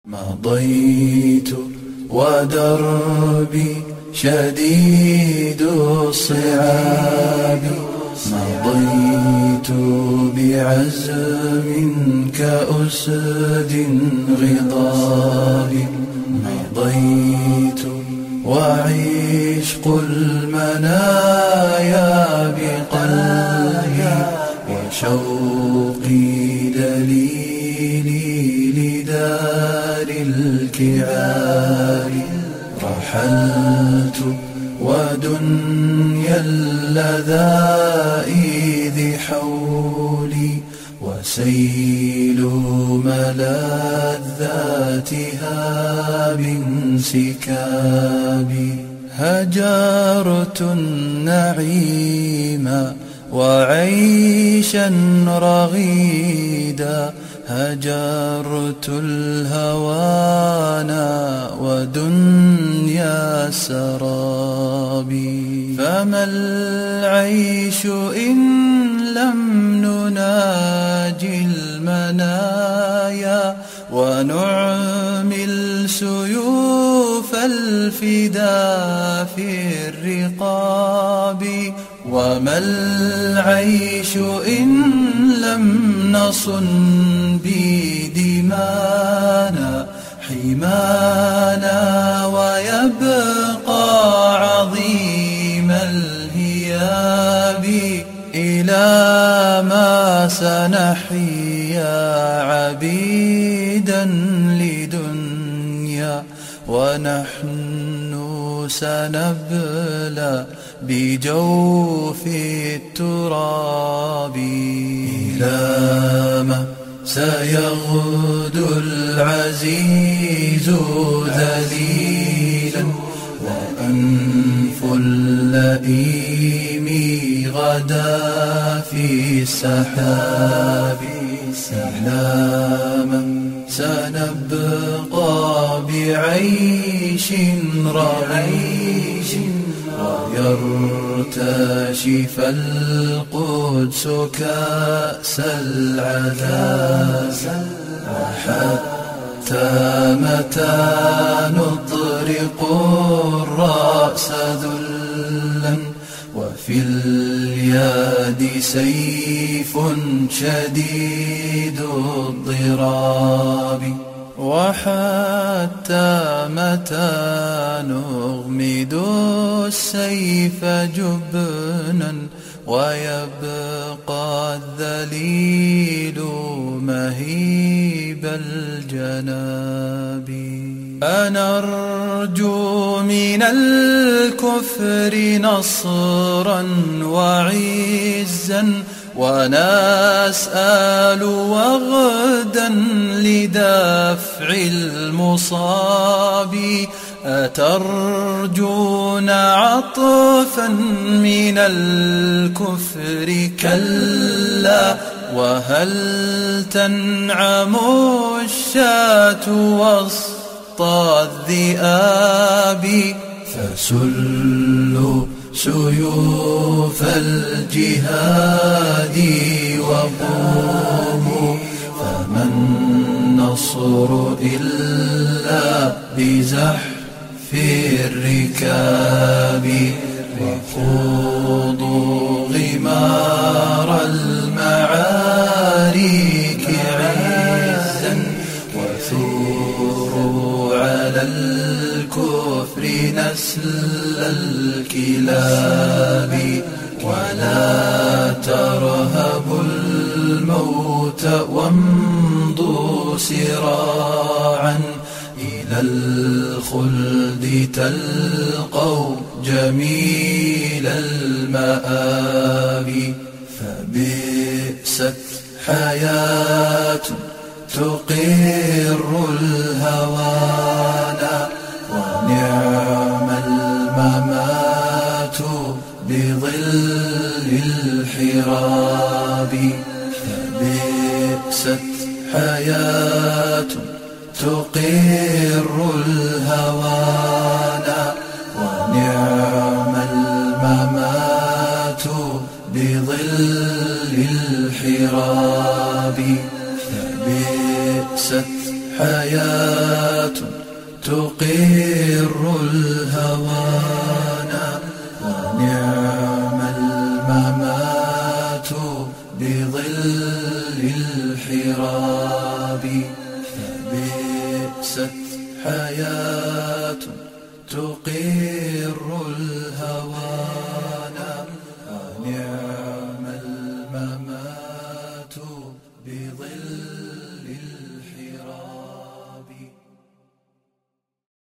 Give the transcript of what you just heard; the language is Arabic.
مضيت ودربي شديد الصعاب، مضيت بعزم كأسد غضاب، مضيت وعشق المنايا بقلبي، وشوقي دليلي لدار الكعاب. رحلت ودنيا اللذائذ حولي، وسيل ملذاتها بانسكابي. هجرت النعيم وعيشا رغيدا، هجرت الهوانا ودنيا سرابي. فما العيش إن لم نناجي المنايا، ونعمل سيوف الفدا في الرقاب. وما العيش إن لم نصن بدمانا حمانا، ويبقى عظيم الهياب. إلى ما سنحيا عبيدا لدنيا، ونحن سنبلى بجوف التراب. إلى ما سيغدو العزيز ذليلا، وأنف اللئيم غدا في السحاب. إلى من سنبقى بعيش رغيش، ويرتشف القدس كأس العذاب. وحتى متى نطرق الرأس ذلا، وفي اليد سيف شديد الضراب. وحتى متى نغمد السيف جبنا، ويبقى الذليل مهيب الجناب. أنرجو من الكفر نصرا وعزا، ونسأل وغدا لدفع المصاب. أترجون عطفا من الكفر؟ كلا، وهل تنعم الشاة وسط الذئاب؟ فسلوا سيوف الجهاد وقوموا، فما النصر إلا بزحف الركاب. وخوضوا غمار المعارك عزا، وثوروا على الكفر نسل الكلاب. ولا ترهبوا الموت وامضوا سراعا، إلى الخلد تلقوا جميل المآب. فبئست حياة تقر الهوانا، ونعم الممات بظل الحراب. فبئست حياة تقر الهوانا، ونعم الممات بظل الحراب. فبئست حياة تقر الهوانا ونعم الممات بظل الحراب فبئست حياة تقر الهوانا